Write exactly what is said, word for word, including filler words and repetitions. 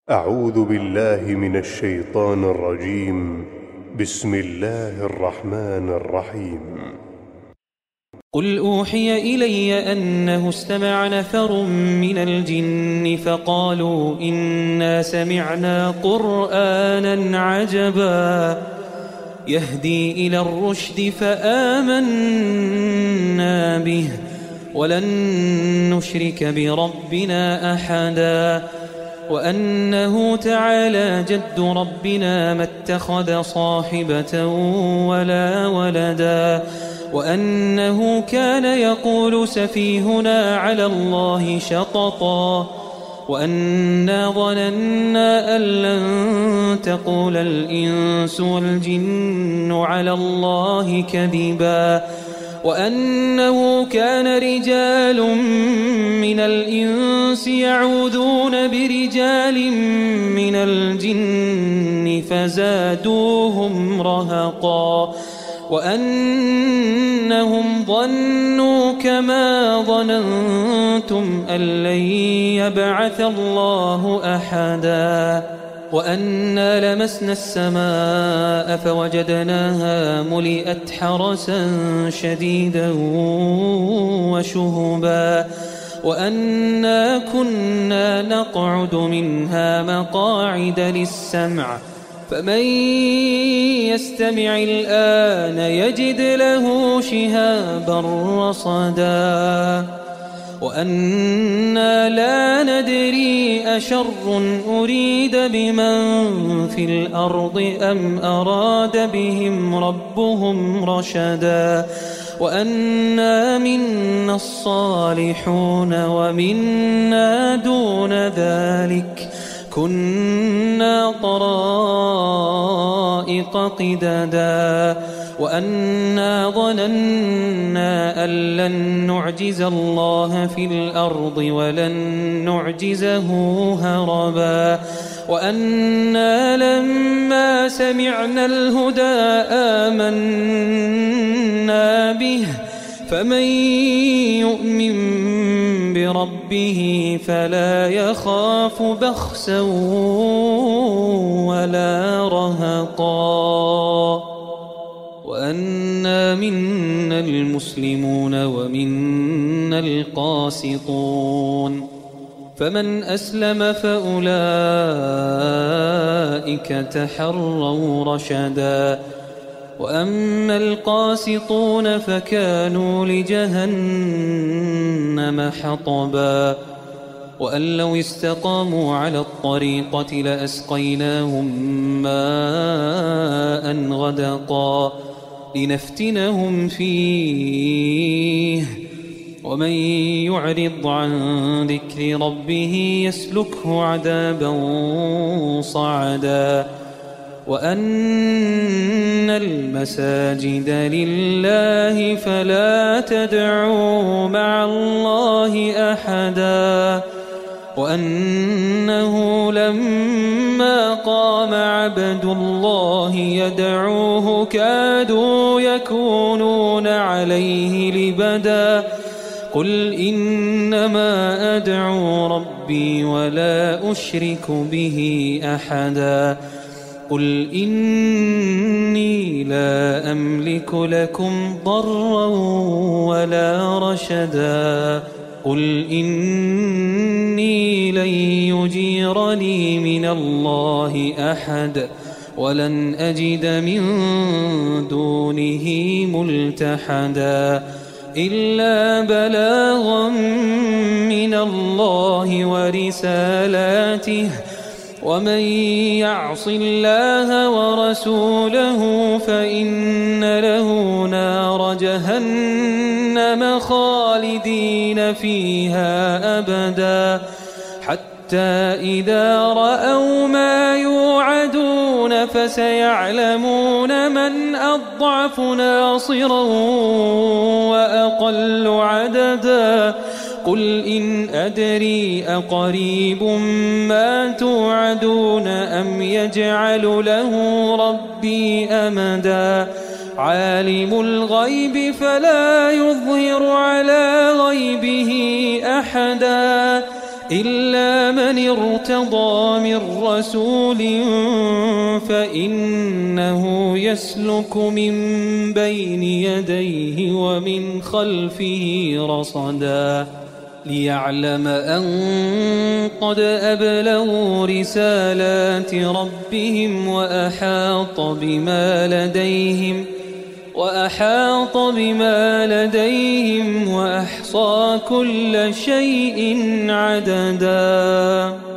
أعوذ بالله من الشيطان الرجيم. بسم الله الرحمن الرحيم. قل أوحي إلي أنه استمع نفر من الجن فقالوا إنا سمعنا قرآنا عجبا يهدي إلى الرشد فآمنا به ولن نشرك بربنا أحدا وأنه تعالى جد ربنا ما اتخذ صاحبة ولا ولدا وأنه كان يقول سفيهنا على الله شططا وأنا ظننا أن لن تقول الإنس والجن على الله كذبا وأنه كان رجال من الإنس يعوذون برجال من الجن فزادوهم رهقا وأنهم ظنوا كما ظننتم أن لن يبعث الله أحدا وأنا لمسنا السماء فوجدناها ملئت حرسا شديدا وشهبا وأنا كنا نقعد منها مقاعد للسمع فمن يستمع الآن يجد له شهابا رصدا وأنا لا ندري أشر أريد بمن في الأرض أم أراد بهم ربهم رشدا وأنا منا الصالحون ومنا دون ذلك كنا طرائق قددا وأنا ظننا أن لن نعجز الله في الأرض ولن نعجزه هربا وأنا لما سمعنا الهدى آمنا به فمن يؤمن بربه فلا يخاف بخسا ولا رهقا وأنا منا المسلمون ومنا القاسطون فمن أسلم فأولئك تحروا رشدا وأما القاسطون فكانوا لجهنم حطبا وأن لو استقاموا على الطريقة لأسقيناهم ماء غدقا لنفتنهم فيه ومن يعرض عن ذكر ربه يسلكه عذابا صعدا وأن المساجد لله فلا تدعوا مع الله أحدا وأنه لما قام عبد الله يدعوه كادوا يكونون عليه لبدا قل إنما أدعو ربي ولا أشرك به أحدا قل إني لا أملك لكم ضرا ولا رشدا قل إني لن يجيرني من الله أحد ولن أجد من دونه ملتحدا إلا بلاغا من الله ورسالاته ومن يعص الله ورسوله فإن له نار جهنم خالدين فيها أبدا حتى إذا رأوا ما يوعدون فسيعلمون من أضعف ناصرا وأقل عددا قل إن أدري أقريب ما توعدون أم يجعل له ربي أمدا عالم الغيب فلا يظهر على غيبه أحدا إلا من ارتضى من رسول فإنه يسلك من بين يديه ومن خلفه رصدا ليعلم أن قد أبلغوا رسالات ربهم وأحاط بما لديهم وأحاط بما لديهم وأحصى كل شيء عددا.